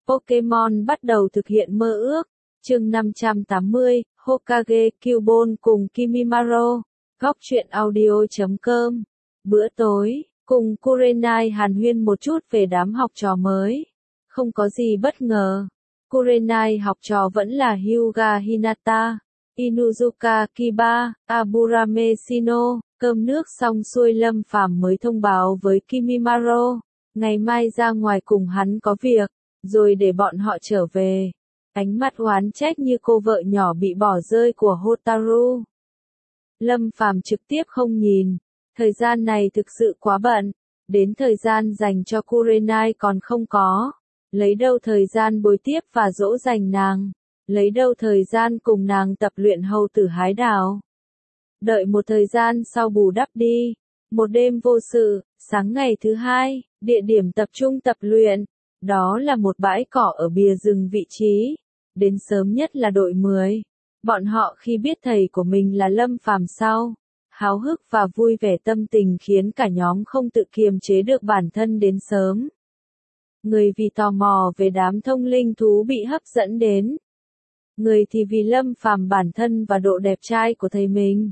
Pokémon bắt đầu thực hiện mơ ước. Chương 580, Hokage Cubone cùng Kimimaro. Góc truyện audio.com. Bữa tối, cùng Kurenai hàn huyên một chút về đám học trò mới. Không có gì bất ngờ. Kurenai học trò vẫn là Hyuga Hinata, Inuzuka Kiba, Aburame Shino. Cơm nước xong xuôi Lâm Phàm mới thông báo với Kimimaro. Ngày mai ra ngoài cùng hắn có việc, rồi để bọn họ trở về. Ánh mắt oán trách như cô vợ nhỏ bị bỏ rơi của Hotaru. Lâm Phàm trực tiếp không nhìn. Thời gian này thực sự quá bận. Đến thời gian dành cho Kurenai còn không có. Lấy đâu thời gian bồi tiếp và dỗ dành nàng. Lấy đâu thời gian cùng nàng tập luyện hầu tử hái đào. Đợi một thời gian sau bù đắp đi. Một đêm vô sự, sáng ngày thứ hai, địa điểm tập trung tập luyện. Đó là một bãi cỏ ở bìa rừng vị trí. Đến sớm nhất là đội 10. Bọn họ khi biết thầy của mình là Lâm Phàm sau. Háo hức và vui vẻ tâm tình khiến cả nhóm không tự kiềm chế được bản thân đến sớm. Người vì tò mò về đám thông linh thú bị hấp dẫn đến. Người thì vì Lâm Phàm bản thân và độ đẹp trai của thầy mình.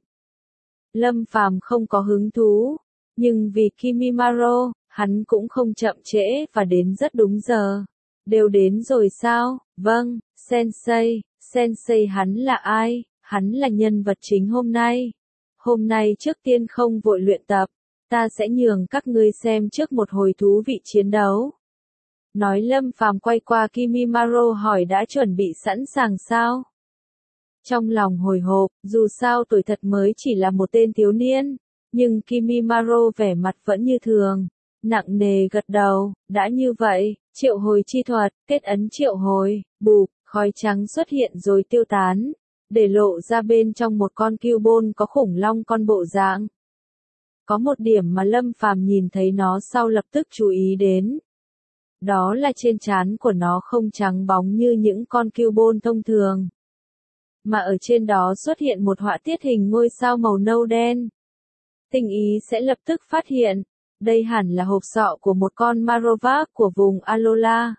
Lâm Phàm không có hứng thú, nhưng vì Kimimaro, hắn cũng không chậm trễ và đến rất đúng giờ. Đều đến rồi sao? Vâng, Sensei. Sensei hắn là ai? Hắn là nhân vật chính hôm nay. Hôm nay trước tiên không vội luyện tập, ta sẽ nhường các ngươi xem trước một hồi thú vị chiến đấu. Nói Lâm Phàm quay qua Kimimaro hỏi đã chuẩn bị sẵn sàng sao? Trong lòng hồi hộp, dù sao tuổi thật mới chỉ là một tên thiếu niên, nhưng Kimimaro vẻ mặt vẫn như thường, nặng nề gật đầu, đã như vậy, triệu hồi chi thuật, kết ấn triệu hồi, bụp, khói trắng xuất hiện rồi tiêu tán, để lộ ra bên trong một con Cubone có khủng long con bộ dạng. Có một điểm mà Lâm Phàm nhìn thấy nó sau lập tức chú ý đến. Đó là trên trán của nó không trắng bóng như những con Cubone thông thường. Mà ở trên đó xuất hiện một họa tiết hình ngôi sao màu nâu đen. Tinh ý sẽ lập tức phát hiện, đây hẳn là hộp sọ của một con Marowak của vùng Alola.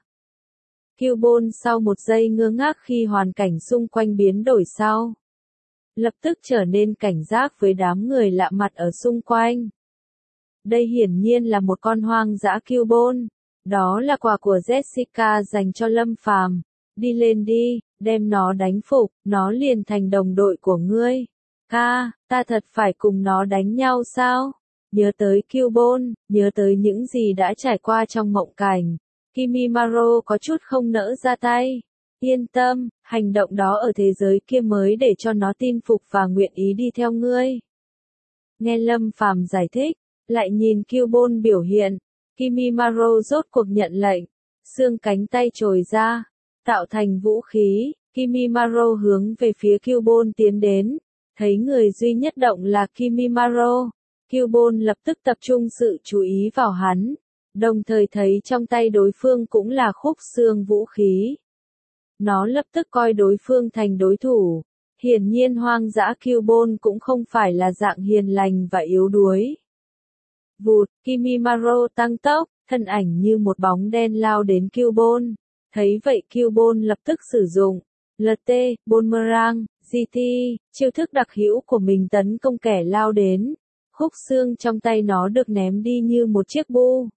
Cubone sau một giây ngơ ngác khi hoàn cảnh xung quanh biến đổi sau. Lập tức trở nên cảnh giác với đám người lạ mặt ở xung quanh. Đây hiển nhiên là một con hoang dã Cubone. Đó là quà của Jessica dành cho Lâm Phàm. Đi lên đi, đem nó đánh phục, nó liền thành đồng đội của ngươi. Ta thật phải cùng nó đánh nhau sao? Nhớ tới Cubone, nhớ tới những gì đã trải qua trong mộng cảnh. Kimimaro có chút không nỡ ra tay. Yên tâm, hành động đó ở thế giới kia mới để cho nó tin phục và nguyện ý đi theo ngươi. Nghe Lâm Phàm giải thích, lại nhìn Cubone biểu hiện. Kimimaro rốt cuộc nhận lệnh. Xương cánh tay trồi ra, tạo thành vũ khí. Kimimaro hướng về phía Cubone tiến đến. Thấy người duy nhất động là Kimimaro. Cubone lập tức tập trung sự chú ý vào hắn. Đồng thời thấy trong tay đối phương cũng là khúc xương vũ khí. Nó lập tức coi đối phương thành đối thủ. Hiển nhiên hoang dã Cubone cũng không phải là dạng hiền lành và yếu đuối. Vụt, Kimimaro tăng tốc, thân ảnh như một bóng đen lao đến Cubone. Thấy vậy Cubone lập tức sử dụng LT, Boomerang, GT, chiêu thức đặc hữu của mình tấn công kẻ lao đến. Khúc xương trong tay nó được ném đi như một chiếc bu.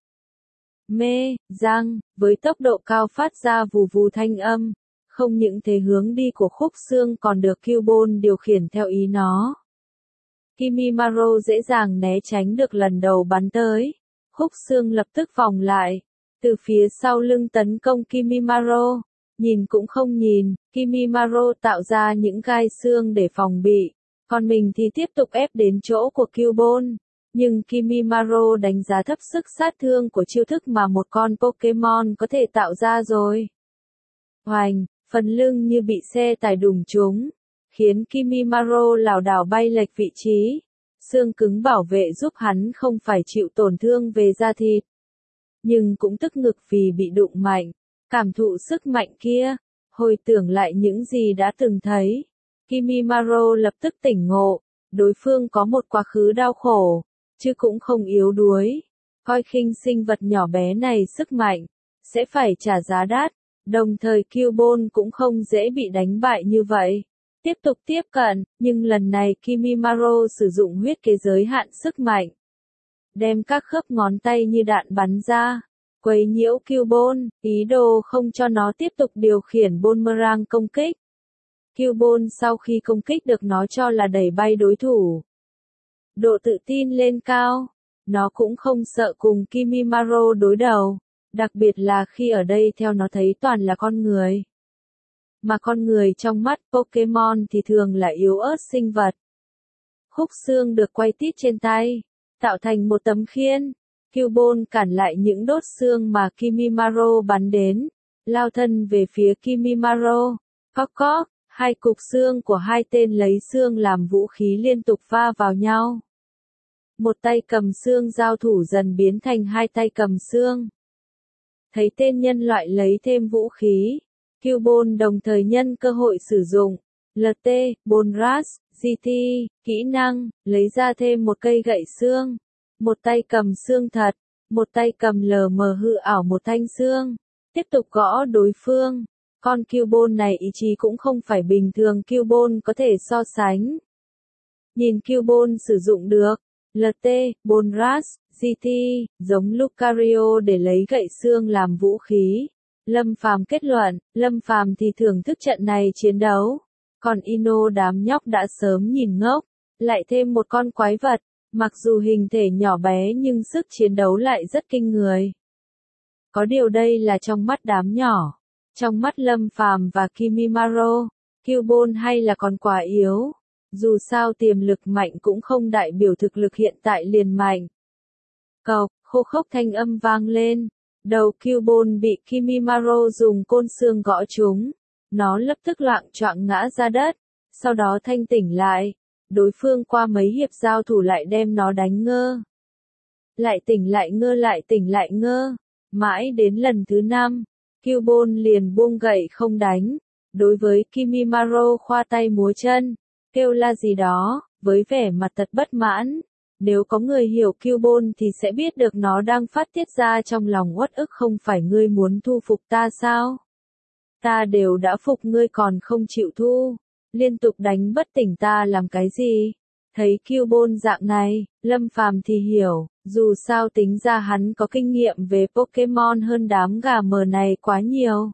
Mê, răng, với tốc độ cao phát ra vù vù thanh âm. Không những thế hướng đi của khúc xương còn được Cubone điều khiển theo ý nó. Kimimaro dễ dàng né tránh được lần đầu bắn tới. Khúc xương lập tức vòng lại. Từ phía sau lưng tấn công Kimimaro. Nhìn cũng không nhìn, Kimimaro tạo ra những gai xương để phòng bị. Còn mình thì tiếp tục ép đến chỗ của Cubone. Nhưng Kimimaro đánh giá thấp sức sát thương của chiêu thức mà một con Pokémon có thể tạo ra rồi. Hoành, phần lưng như bị xe tải đùng trúng. Khiến Kimimaro lảo đảo bay lệch vị trí. Xương cứng bảo vệ giúp hắn không phải chịu tổn thương về da thịt. Nhưng cũng tức ngực vì bị đụng mạnh. Cảm thụ sức mạnh kia. Hồi tưởng lại những gì đã từng thấy. Kimimaro lập tức tỉnh ngộ. Đối phương có một quá khứ đau khổ. Chứ cũng không yếu đuối. Coi khinh sinh vật nhỏ bé này sức mạnh. Sẽ phải trả giá đắt. Đồng thời Cubone cũng không dễ bị đánh bại như vậy. Tiếp tục tiếp cận, nhưng lần này Kimimaro sử dụng huyết kế giới hạn sức mạnh. Đem các khớp ngón tay như đạn bắn ra, quấy nhiễu Cubone, ý đồ không cho nó tiếp tục điều khiển boomerang công kích. Cubone sau khi công kích được nó cho là đẩy bay đối thủ. Độ tự tin lên cao, nó cũng không sợ cùng Kimimaro đối đầu, đặc biệt là khi ở đây theo nó thấy toàn là con người. Mà con người trong mắt Pokemon thì thường là yếu ớt sinh vật. Khúc xương được quay tít trên tay, tạo thành một tấm khiên. Cubone cản lại những đốt xương mà Kimimaro bắn đến, lao thân về phía Kimimaro. Cóc cóc, hai cục xương của hai tên lấy xương làm vũ khí liên tục va vào nhau. Một tay cầm xương giao thủ dần biến thành hai tay cầm xương. Thấy tên nhân loại lấy thêm vũ khí, Cubone đồng thời nhân cơ hội sử dụng LT, Bonras, GT, kỹ năng, lấy ra thêm một cây gậy xương. Một tay cầm xương thật, một tay cầm lờ mờ hư ảo một thanh xương. Tiếp tục gõ đối phương. Con Cubone này ý chí cũng không phải bình thường Cubone có thể so sánh. Nhìn Cubone sử dụng được LT, Bonras, GT, giống Lucario để lấy gậy xương làm vũ khí. Lâm Phàm kết luận, Lâm Phàm thì thưởng thức trận này chiến đấu. Còn Ino đám nhóc đã sớm nhìn ngốc. Lại thêm một con quái vật, mặc dù hình thể nhỏ bé nhưng sức chiến đấu lại rất kinh người. Có điều đây là trong mắt đám nhỏ. Trong mắt Lâm Phàm và Kimimaro, Cubone hay là còn quá yếu. Dù sao tiềm lực mạnh cũng không đại biểu thực lực hiện tại liền mạnh. Cộc, khô khốc thanh âm vang lên. Đầu Cubone bị Kimimaro dùng côn xương gõ trúng. Nó lập tức loạng choạng ngã ra đất. Sau đó thanh tỉnh lại. Đối phương qua mấy hiệp giao thủ lại đem nó đánh ngơ. Lại tỉnh lại ngơ lại tỉnh lại ngơ. Mãi đến lần thứ 5, Cubone liền buông gậy không đánh. Đối với Kimimaro khoa tay múa chân, kêu la gì đó, với vẻ mặt thật bất mãn. Nếu có người hiểu Cubone thì sẽ biết được nó đang phát tiết ra trong lòng uất ức. Không phải ngươi muốn thu phục ta sao? Ta đều đã phục ngươi còn không chịu thu. Liên tục đánh bất tỉnh ta làm cái gì? Thấy Cubone dạng này, Lâm Phàm thì hiểu, dù sao tính ra hắn có kinh nghiệm về Pokemon hơn đám gà mờ này quá nhiều.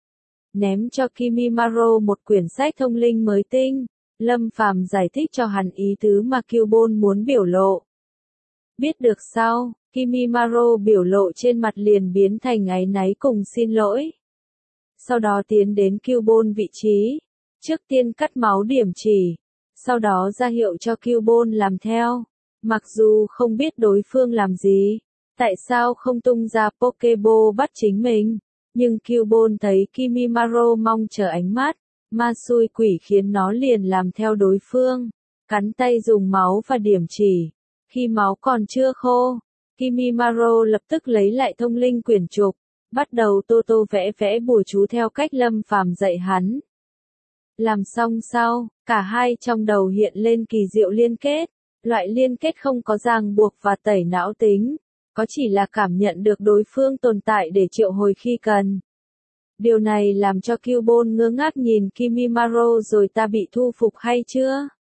Ném cho Kimimaro một quyển sách thông linh mới tinh, Lâm Phàm giải thích cho hắn ý tứ mà Cubone muốn biểu lộ. Biết được sau, Kimimaro biểu lộ trên mặt liền biến thành áy náy cùng xin lỗi. Sau đó tiến đến Cubone vị trí. Trước tiên cắt máu điểm chỉ, sau đó ra hiệu cho Cubone làm theo. Mặc dù không biết đối phương làm gì, tại sao không tung ra Pokeball bắt chính mình, nhưng Cubone thấy Kimimaro mong chờ ánh mắt, ma xui quỷ khiến nó liền làm theo đối phương, cắn tay dùng máu và điểm chỉ. Khi máu còn chưa khô, Kimimaro lập tức lấy lại thông linh quyển trục, bắt đầu tô tô vẽ vẽ bùa chú theo cách Lâm Phàm dạy hắn. Làm xong sau, cả hai trong đầu hiện lên kỳ diệu liên kết, loại liên kết không có ràng buộc và tẩy não tính, có chỉ là cảm nhận được đối phương tồn tại để triệu hồi khi cần. Điều này làm cho Cubone ngơ ngác nhìn Kimimaro rồi ta bị thu phục hay chưa?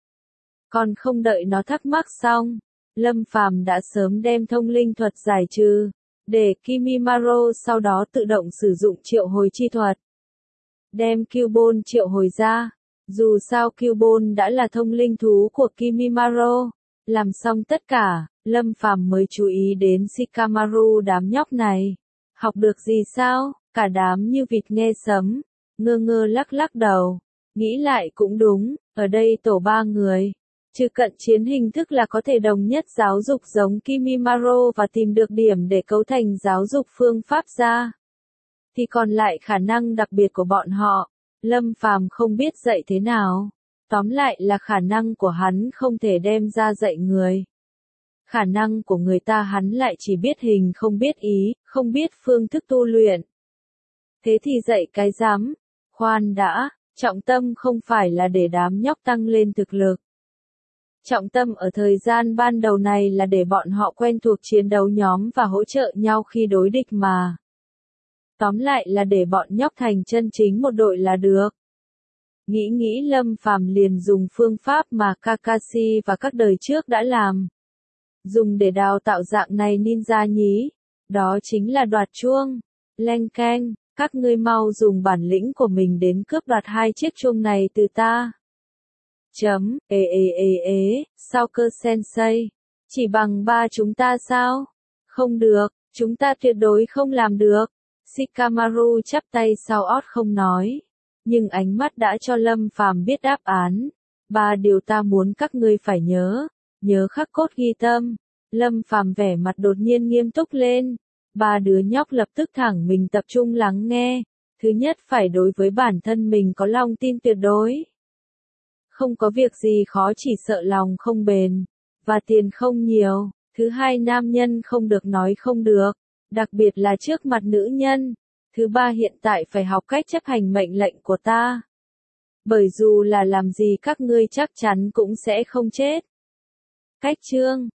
Còn không đợi nó thắc mắc xong, Lâm Phàm đã sớm đem thông linh thuật giải trừ, để Kimimaro sau đó tự động sử dụng triệu hồi chi thuật. Đem Cubone triệu hồi ra. Dù sao Cubone đã là thông linh thú của Kimimaro. Làm xong tất cả, Lâm Phàm mới chú ý đến Shikamaru đám nhóc này. Học được gì sao? Cả đám như vịt nghe sấm, ngơ ngơ lắc lắc đầu. Nghĩ lại cũng đúng, ở đây tổ 3 người. Trừ cận chiến hình thức là có thể đồng nhất giáo dục giống Kimimaro và tìm được điểm để cấu thành giáo dục phương pháp ra. Thì còn lại khả năng đặc biệt của bọn họ, Lâm Phàm không biết dạy thế nào. Tóm lại là khả năng của hắn không thể đem ra dạy người. Khả năng của người ta hắn lại chỉ biết hình không biết ý, không biết phương thức tu luyện. Thế thì dạy cái rắm, khoan đã, trọng tâm không phải là để đám nhóc tăng lên thực lực. Trọng tâm ở thời gian ban đầu này là để bọn họ quen thuộc chiến đấu nhóm và hỗ trợ nhau khi đối địch mà. Tóm lại là để bọn nhóc thành chân chính một đội là được. Nghĩ Lâm Phàm liền dùng phương pháp mà Kakashi và các đời trước đã làm. Dùng để đào tạo dạng này ninja nhí. Đó chính là đoạt chuông. Leng keng, các ngươi mau dùng bản lĩnh của mình đến cướp đoạt 2 chiếc chuông này từ ta. Sao cơ sensei? Chỉ bằng 3 chúng ta sao? Không được, chúng ta tuyệt đối không làm được. Shikamaru chắp tay sau ót không nói. Nhưng ánh mắt đã cho Lâm Phàm biết đáp án. 3 điều ta muốn các ngươi phải nhớ khắc cốt ghi tâm. Lâm Phàm vẻ mặt đột nhiên nghiêm túc lên. 3 đứa nhóc lập tức thẳng mình tập trung lắng nghe. Thứ nhất phải đối với bản thân mình có lòng tin tuyệt đối. Không có việc gì khó chỉ sợ lòng không bền. Và tiền không nhiều. Thứ hai nam nhân không được nói không được. Đặc biệt là trước mặt nữ nhân. Thứ ba hiện tại phải học cách chấp hành mệnh lệnh của ta. Bởi dù là làm gì các ngươi chắc chắn cũng sẽ không chết. Cách chương